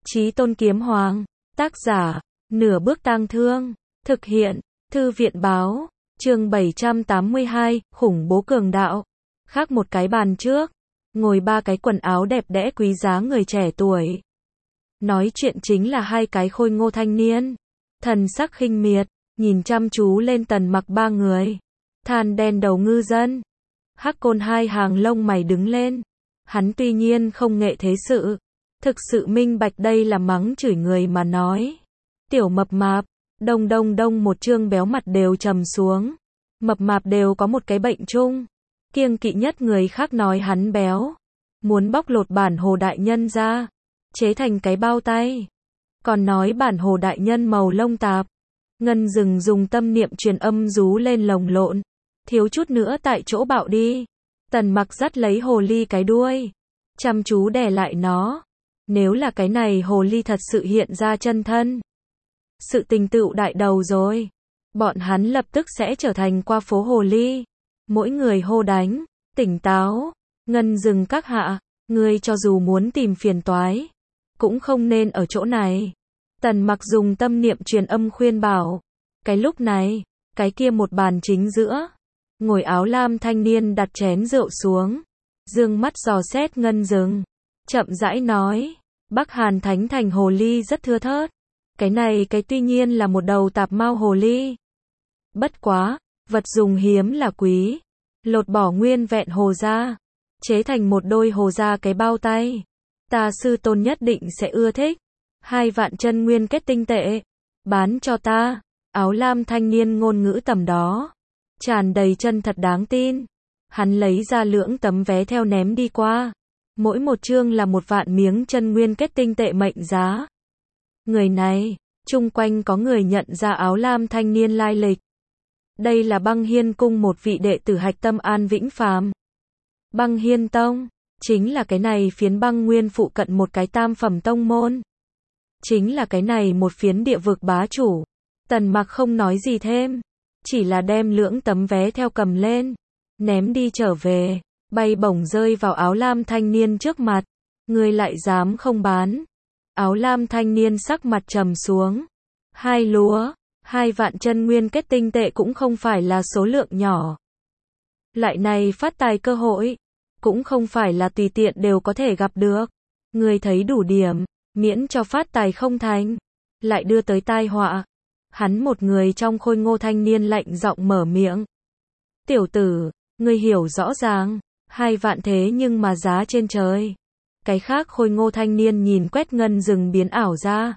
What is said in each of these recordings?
Chí Tôn Kiếm Hoàng, tác giả, Nửa Bước Tang Thương, thực hiện, Thư viện báo, chương 782, khủng bố cường đạo. Khác một cái bàn trước, ngồi ba cái quần áo đẹp đẽ quý giá người trẻ tuổi. Nói chuyện chính là hai cái khôi ngô thanh niên, thần sắc khinh miệt, nhìn chăm chú lên Tần Mặc ba người. Than đen đầu ngư dân. Hắc Côn hai hàng lông mày đứng lên. Hắn tuy nhiên không nghệ thế sự, thực sự minh bạch đây là mắng chửi người mà nói. Tiểu mập mạp, đông đông đông, một trương béo mặt đều trầm xuống. Mập mạp đều có một cái bệnh chung, kiêng kỵ nhất người khác nói hắn béo, muốn bóc lột bản hồ đại nhân ra, chế thành cái bao tay. Còn nói bản hồ đại nhân màu lông tạp. Ngân Dừng dùng tâm niệm truyền âm rú lên lồng lộn, thiếu chút nữa tại chỗ bạo đi. Tần Mặc dắt lấy hồ ly cái đuôi, chăm chú đè lại nó. Nếu là cái này hồ ly thật sự hiện ra chân thân, sự tình tựu đại đầu rồi. Bọn hắn lập tức sẽ trở thành qua phố hồ ly. Mỗi người hô đánh, tỉnh táo. Ngân Dừng các hạ, ngươi cho dù muốn tìm phiền toái, cũng không nên ở chỗ này. Tần Mặc dùng tâm niệm truyền âm khuyên bảo. Cái lúc này, cái kia một bàn chính giữa, ngồi áo lam thanh niên đặt chén rượu xuống, dương mắt dò xét Ngân Dừng, chậm rãi nói, Bắc Hàn Thánh Thành hồ ly rất thưa thớt. Cái này cái tuy nhiên là một đầu tạp mao hồ ly. Bất quá, vật dùng hiếm là quý, lột bỏ nguyên vẹn hồ da, chế thành một đôi hồ da cái bao tay. Ta sư tôn nhất định sẽ ưa thích. 2 vạn chân nguyên kết tinh tệ, bán cho ta. Áo lam thanh niên ngôn ngữ tầm đó, tràn đầy chân thật đáng tin. Hắn lấy ra lưỡng tấm vé theo ném đi qua. Mỗi một chương là 1 vạn miếng chân nguyên kết tinh tệ mệnh giá. Người này, chung quanh có người nhận ra áo lam thanh niên lai lịch. Đây là Băng Hiên Cung một vị đệ tử hạch tâm An Vĩnh Phàm. Băng Hiên Tông, chính là cái này phiến băng nguyên phụ cận một cái tam phẩm tông môn. Chính là cái này một phiến địa vực bá chủ. Tần Mặc không nói gì thêm, chỉ là đem lưỡng tấm vé theo cầm lên, ném đi trở về, bay bổng rơi vào áo lam thanh niên trước mặt. Ngươi lại dám không bán? Áo lam thanh niên sắc mặt trầm xuống. 2 lúa, 2 vạn chân nguyên kết tinh tệ cũng không phải là số lượng nhỏ. Lại này phát tài cơ hội, cũng không phải là tùy tiện đều có thể gặp được. Ngươi thấy đủ điểm, miễn cho phát tài không thành, lại đưa tới tai họa. Hắn một người trong khôi ngô thanh niên lạnh giọng mở miệng. Tiểu tử, ngươi hiểu rõ ràng, 2 vạn thế nhưng mà giá trên trời. Cái khác khôi ngô thanh niên nhìn quét Ngân Dừng biến ảo ra.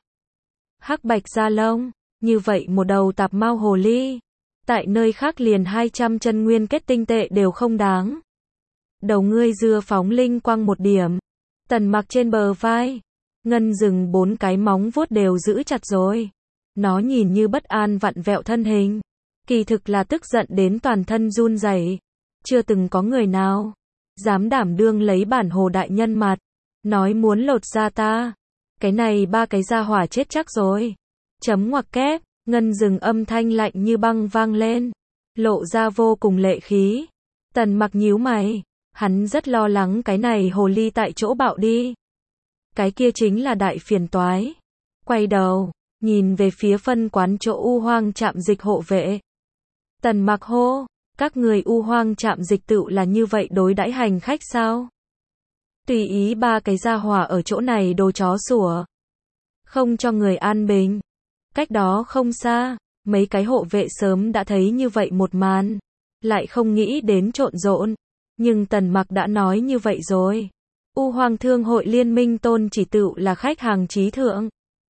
Hắc bạch da lông, như vậy một đầu tạp mao hồ ly, tại nơi khác liền 200 chân nguyên kết tinh tệ đều không đáng. Đầu ngươi dưa phóng linh quang một điểm. Tần Mặc trên bờ vai, Ngân Dừng 4 cái móng vuốt đều giữ chặt rồi. Nó nhìn như bất an vặn vẹo thân hình, kỳ thực là tức giận đến toàn thân run rẩy. Chưa từng có người nào dám đảm đương lấy bản hồ đại nhân mặt, nói muốn lột da ta. Cái này ba cái gia hỏa chết chắc rồi. Chấm ngoặc kép, Ngân Dừng âm thanh lạnh như băng vang lên, lộ ra vô cùng lệ khí. Tần Mặc nhíu mày, hắn rất lo lắng cái này hồ ly tại chỗ bạo đi. Cái kia chính là đại phiền toái. Quay đầu, nhìn về phía phân quán chỗ U Hoang trạm dịch hộ vệ. Tần Mặc hô, các người U Hoang trạm dịch tựu là như vậy đối đãi hành khách sao? Tùy ý ba cái gia hỏa ở chỗ này đồ chó sủa, không cho người an bình. Cách đó không xa, mấy cái hộ vệ sớm đã thấy như vậy một màn, lại không nghĩ đến trộn rộn. Nhưng Tần Mặc đã nói như vậy rồi. U Hoang Thương hội liên minh tôn chỉ tựu là khách hàng trí thượng.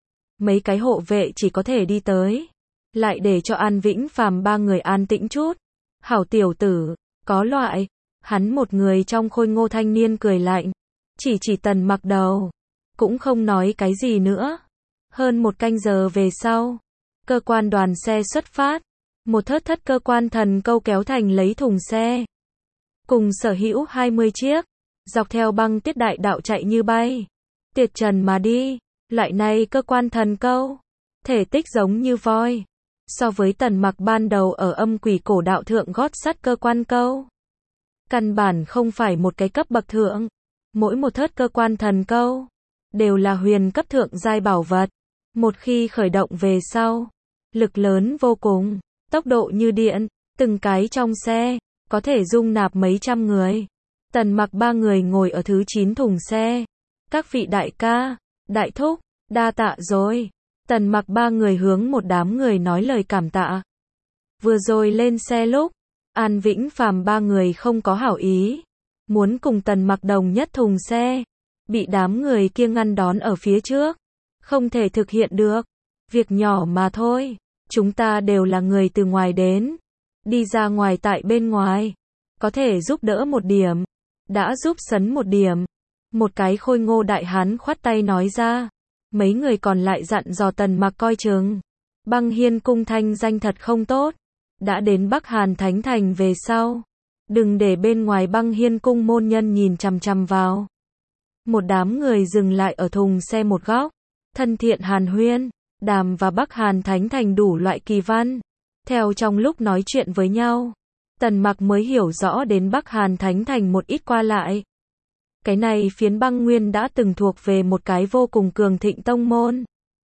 Mấy cái hộ vệ chỉ có thể đi tới, lại để cho An Vĩnh Phàm ba người an tĩnh chút. Hảo tiểu tử, có loại. Hắn một người trong khôi ngô thanh niên cười lạnh, chỉ Tần Mặc đầu, cũng không nói cái gì nữa. Hơn 1 canh giờ về sau, cơ quan đoàn xe xuất phát. Một thất cơ quan thần câu kéo thành lấy thùng xe, cùng sở hữu 20 chiếc, dọc theo băng tiết đại đạo chạy như bay, tiệt trần mà đi. Loại này cơ quan thần câu, thể tích giống như voi. So với Tần Mặc ban đầu ở âm quỷ cổ đạo thượng gót sắt cơ quan câu, căn bản không phải một cái cấp bậc thượng. Mỗi một thớt cơ quan thần câu, đều là huyền cấp thượng giai bảo vật. Một khi khởi động về sau, lực lớn vô cùng, tốc độ như điện, từng cái trong xe, có thể dung nạp mấy trăm người. Tần Mặc ba người ngồi ở thứ 9 thùng xe. Các vị đại ca, đại thúc, đa tạ rồi. Tần Mặc ba người hướng một đám người nói lời cảm tạ. Vừa rồi lên xe lúc, An Vĩnh Phàm ba người không có hảo ý, muốn cùng Tần Mặc đồng nhất thùng xe, bị đám người kia ngăn đón ở phía trước, không thể thực hiện được. Việc nhỏ mà thôi, chúng ta đều là người từ ngoài đến, đi ra ngoài tại bên ngoài, có thể giúp đỡ một điểm, đã giúp sấn một điểm. Một cái khôi ngô đại hán khoát tay nói ra. Mấy người còn lại dặn dò Tần Mặc coi chừng. Băng Hiên cung thanh danh thật không tốt. Đã đến Bắc Hàn Thánh Thành về sau, đừng để bên ngoài Băng Hiên cung môn nhân nhìn chằm chằm vào. Một đám người dừng lại ở thùng xe một góc, thân thiện hàn huyên, đàm và Bắc Hàn Thánh Thành đủ loại kỳ văn. Theo trong lúc nói chuyện với nhau, Tần Mặc mới hiểu rõ đến Bắc Hàn Thánh Thành một ít qua lại. Cái này phiến băng nguyên đã từng thuộc về một cái vô cùng cường thịnh tông môn.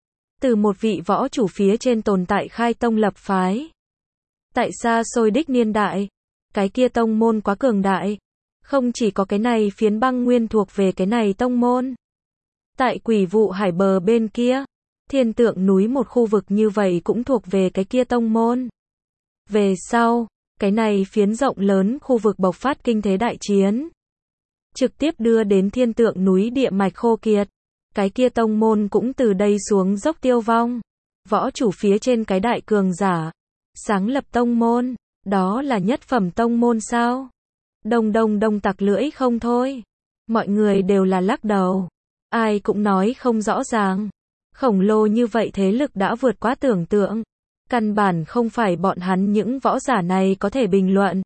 Từ một vị võ chủ phía trên tồn tại khai tông lập phái. Tại xa xôi đích niên đại, cái kia tông môn quá cường đại. Không chỉ có cái này phiến băng nguyên thuộc về cái này tông môn. Tại Quỷ Vụ Hải bờ bên kia, Thiên Tượng núi một khu vực như vậy cũng thuộc về cái kia tông môn. Về sau, cái này phiến rộng lớn khu vực bộc phát kinh thế đại chiến. Trực tiếp đưa đến Thiên Tượng núi địa mạch khô kiệt. Cái kia tông môn cũng từ đây xuống dốc tiêu vong. Võ chủ phía trên cái đại cường giả. Sáng lập tông môn. Đó là nhất phẩm tông môn sao? Đông tặc lưỡi không thôi. Mọi người đều là lắc đầu. Ai cũng nói không rõ ràng. Khổng lồ như vậy thế lực đã vượt quá tưởng tượng. Căn bản không phải bọn hắn những võ giả này có thể bình luận.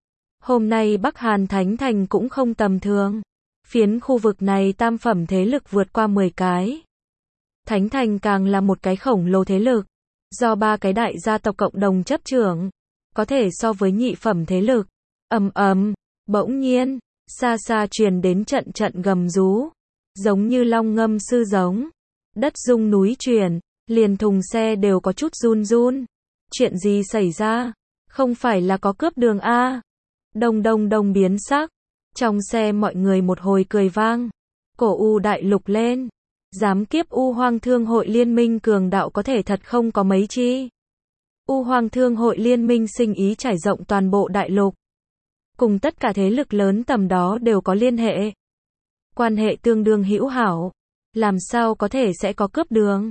Hôm nay Bắc Hàn Thánh Thành cũng không tầm thường. Phiến khu vực này tam phẩm thế lực vượt qua 10 cái. Thánh Thành càng là một cái khổng lồ thế lực. Do 3 cái đại gia tộc cộng đồng chấp trưởng. Có thể so với nhị phẩm thế lực. Bỗng nhiên, xa xa truyền đến trận trận gầm rú. Giống như long ngâm sư giống. Đất rung núi chuyển, liền thùng xe đều có chút run run. Chuyện gì xảy ra? Không phải là có cướp đường a? Đông biến sắc. Trong xe mọi người một hồi cười vang. Cổ U đại lục lên. Giám kiếp U Hoang Thương hội liên minh cường đạo có thể thật không có mấy chi. U Hoang Thương hội liên minh sinh ý trải rộng toàn bộ đại lục. Cùng tất cả thế lực lớn tầm đó đều có liên hệ. Quan hệ tương đương hữu hảo. Làm sao có thể sẽ có cướp đường?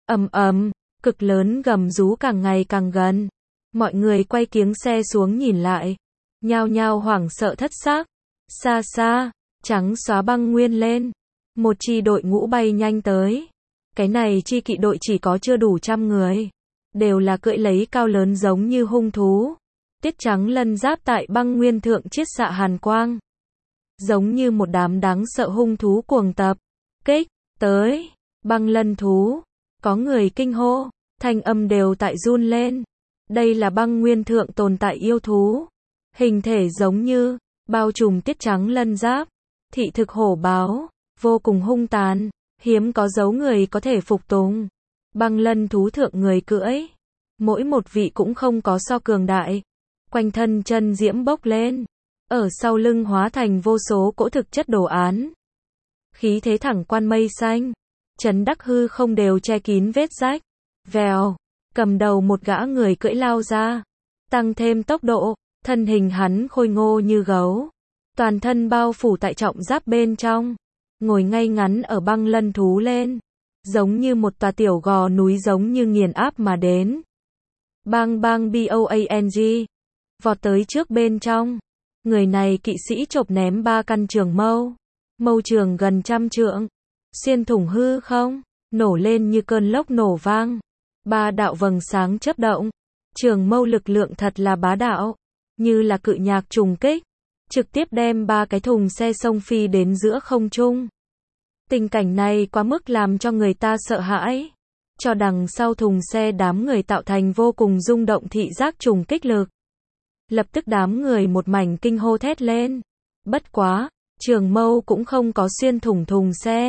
Cực lớn gầm rú càng ngày càng gần. Mọi người quay kiếng xe xuống nhìn lại. Nhao nhao hoảng sợ thất xác. Xa xa, trắng xóa băng nguyên lên. Một chi đội ngũ bay nhanh tới. Cái này chi kỵ đội chỉ có chưa đủ 100 người. Đều là cưỡi lấy cao lớn giống như hung thú. Tiết trắng lân giáp tại băng nguyên thượng chiết xạ hàn quang. Giống như một đám đáng sợ hung thú cuồng tập. Kích, tới, băng lân thú. Có người kinh hô, thanh âm đều tại run lên. Đây là băng nguyên thượng tồn tại yêu thú. Hình thể giống như, bao trùm tiết trắng lân giáp. Thị thực hổ báo, vô cùng hung tàn. Hiếm có dấu người có thể phục tùng. Băng lân thú thượng người cưỡi. Mỗi một vị cũng không có so cường đại. Quanh thân chân diễm bốc lên. Ở sau lưng hóa thành vô số cỗ thực chất đồ án. Khí thế thẳng quan mây xanh. Chấn đắc hư không đều che kín vết rách. Vèo, cầm đầu một gã người cưỡi lao ra. Tăng thêm tốc độ, thân hình hắn khôi ngô như gấu. Toàn thân bao phủ tại trọng giáp bên trong. Ngồi ngay ngắn ở băng lân thú lên. Giống như một tòa tiểu gò núi giống như nghiền áp mà đến. Bang boang. Vọt tới trước bên trong. Người này kỵ sĩ chộp ném 3 căn trường mâu. Mâu trường gần 100 trượng. Xuyên thủng hư không. Nổ lên như cơn lốc nổ vang. 3 đạo vầng sáng chớp động. Trường mâu lực lượng thật là bá đạo. Như là cự nhạc trùng kích. Trực tiếp đem 3 cái thùng xe xông phi đến giữa không trung. Tình cảnh này quá mức làm cho người ta sợ hãi. Cho đằng sau thùng xe đám người tạo thành vô cùng rung động thị giác trùng kích lực. Lập tức đám người một mảnh kinh hô thét lên. Bất quá, trường mâu cũng không có xuyên thủng thùng xe.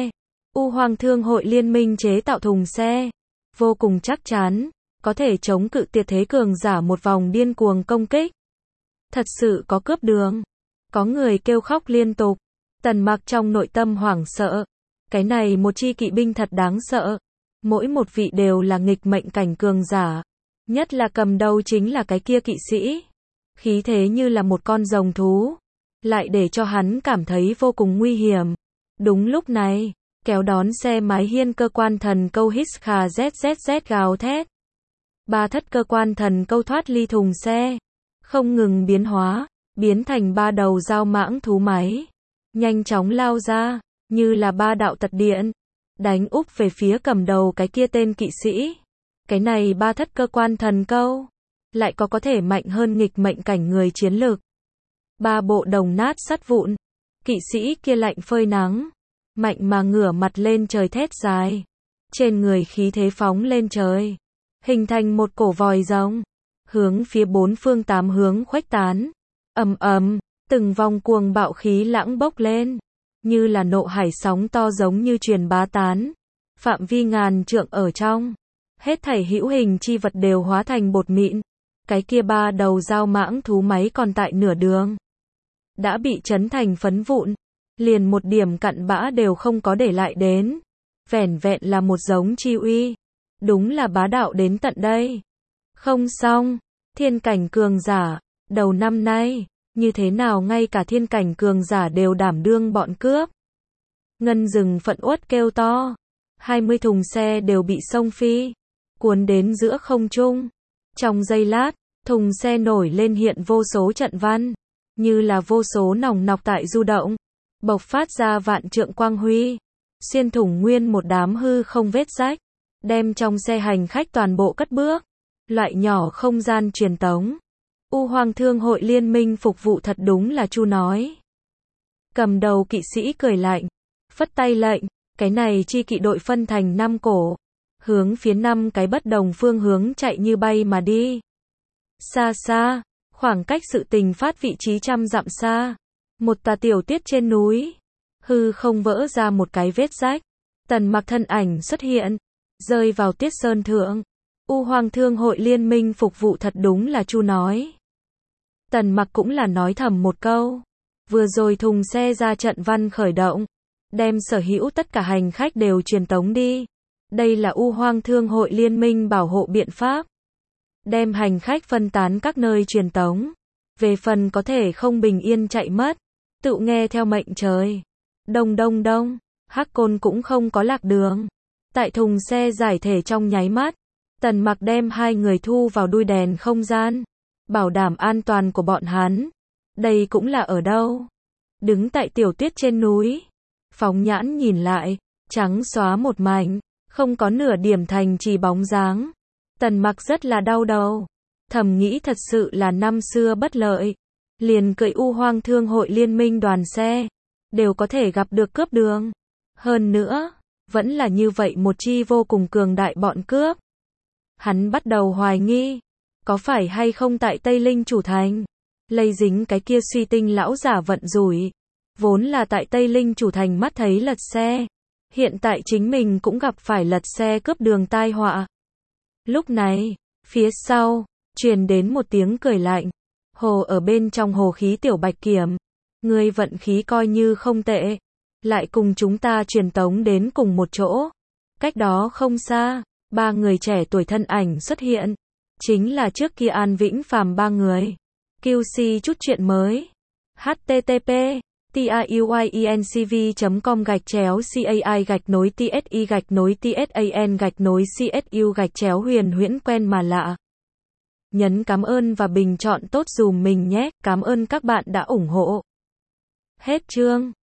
U Hoang Thương hội liên minh chế tạo thùng xe, vô cùng chắc chắn, có thể chống cự tuyệt thế cường giả một vòng điên cuồng công kích. Thật sự có cướp đường. Có người kêu khóc liên tục. Tần Mặc trong nội tâm hoảng sợ. Cái này một chi kỵ binh thật đáng sợ. Mỗi một vị đều là nghịch mệnh cảnh cường giả. Nhất là cầm đầu chính là cái kia kỵ sĩ. Khí thế như là một con rồng thú. Lại để cho hắn cảm thấy vô cùng nguy hiểm. Đúng lúc này, kéo đón xe mái hiên cơ quan thần câu hít khà zzz gào thét. Ba thất cơ quan thần câu thoát ly thùng xe. Không ngừng biến hóa, biến thành ba đầu dao mãng thú máy. Nhanh chóng lao ra, như là ba đạo tật điện. Đánh úp về phía cầm đầu cái kia tên kỵ sĩ. Cái này ba thất cơ quan thần câu. Lại có thể mạnh hơn nghịch mệnh cảnh người chiến lược. Ba bộ đồng nát sắt vụn. Kỵ sĩ kia lạnh phơi nắng. Mạnh mà ngửa mặt lên trời thét dài. Trên người khí thế phóng lên trời. Hình thành một cổ vòi rồng. Hướng phía bốn phương tám hướng khuếch tán. Ầm ầm, từng vòng cuồng bạo khí lãng bốc lên. Như là nộ hải sóng to giống như truyền bá tán. Phạm vi ngàn trượng ở trong. Hết thảy hữu hình chi vật đều hóa thành bột mịn. Cái kia ba đầu dao mãng thú máy còn tại nửa đường. Đã bị chấn thành phấn vụn. Liền một điểm cặn bã đều không có để lại đến. Vẻn vẹn là một giống chi uy. Đúng là bá đạo đến tận đây. Không xong, thiên cảnh cường giả, đầu năm nay, như thế nào ngay cả thiên cảnh cường giả đều đảm đương bọn cướp. Ngân rừng phẫn uất kêu to, 20 thùng xe đều bị xông phi, cuốn đến giữa không trung. Trong giây lát, thùng xe nổi lên hiện vô số trận văn, như là vô số nòng nọc tại du động, bộc phát ra vạn trượng quang huy, xuyên thủng nguyên một đám hư không vết rách, đem trong xe hành khách toàn bộ cất bước. Loại nhỏ không gian truyền tống. U Hoang Thương hội liên minh phục vụ thật đúng là chu nói. Cầm đầu kỵ sĩ cười lạnh, phất tay lệnh, cái này chi kỵ đội phân thành 5 cổ, hướng phía 5 cái bất đồng phương hướng chạy như bay mà đi. Xa xa, khoảng cách sự tình phát vị trí trăm dặm xa, một tà tiểu tiết trên núi, hư không vỡ ra một cái vết rách, Tần Mặc thân ảnh xuất hiện, rơi vào tiết sơn thượng. U Hoang Thương hội liên minh phục vụ thật đúng là chu nói. Tần Mặc cũng là nói thầm một câu. Vừa rồi thùng xe ra trận văn khởi động, đem sở hữu tất cả hành khách đều truyền tống đi. Đây là U Hoang Thương hội liên minh bảo hộ biện pháp. Đem hành khách phân tán các nơi truyền tống. Về phần có thể không bình yên chạy mất, tự nghe theo mệnh trời. Đông đông đông, Hắc Côn cũng không có lạc đường. Tại thùng xe giải thể trong nháy mắt, Tần Mặc đem 2 người thu vào đuôi đèn không gian, bảo đảm an toàn của bọn hắn. Đây cũng là ở đâu? Đứng tại tiểu tuyết trên núi, phóng nhãn nhìn lại, trắng xóa một mảnh, không có nửa điểm thành trì bóng dáng. Tần Mặc rất là đau đầu, thầm nghĩ thật sự là năm xưa bất lợi, liền cưỡi U Hoang Thương hội liên minh đoàn xe, đều có thể gặp được cướp đường. Hơn nữa, vẫn là như vậy một chi vô cùng cường đại bọn cướp. Hắn bắt đầu hoài nghi, có phải hay không tại Tây Linh chủ thành, lây dính cái kia suy tinh lão giả vận rủi. Vốn là tại Tây Linh chủ thành mắt thấy lật xe, hiện tại chính mình cũng gặp phải lật xe cướp đường tai họa. Lúc này, phía sau, truyền đến một tiếng cười lạnh. Hồ ở bên trong hồ khí tiểu bạch kiểm, ngươi vận khí coi như không tệ, lại cùng chúng ta truyền tống đến cùng một chỗ. Cách đó không xa, 3 người trẻ tuổi thân ảnh xuất hiện, chính là trước kia An Vĩnh Phàm 3 người. QC chút chuyện mới. http taiuinCV.com/cai-tsi-tsan-huyền huyễn quen mà lạ. Nhấn cảm ơn và bình chọn tốt dùm mình nhé. Cảm ơn các bạn đã ủng hộ. Hết chương.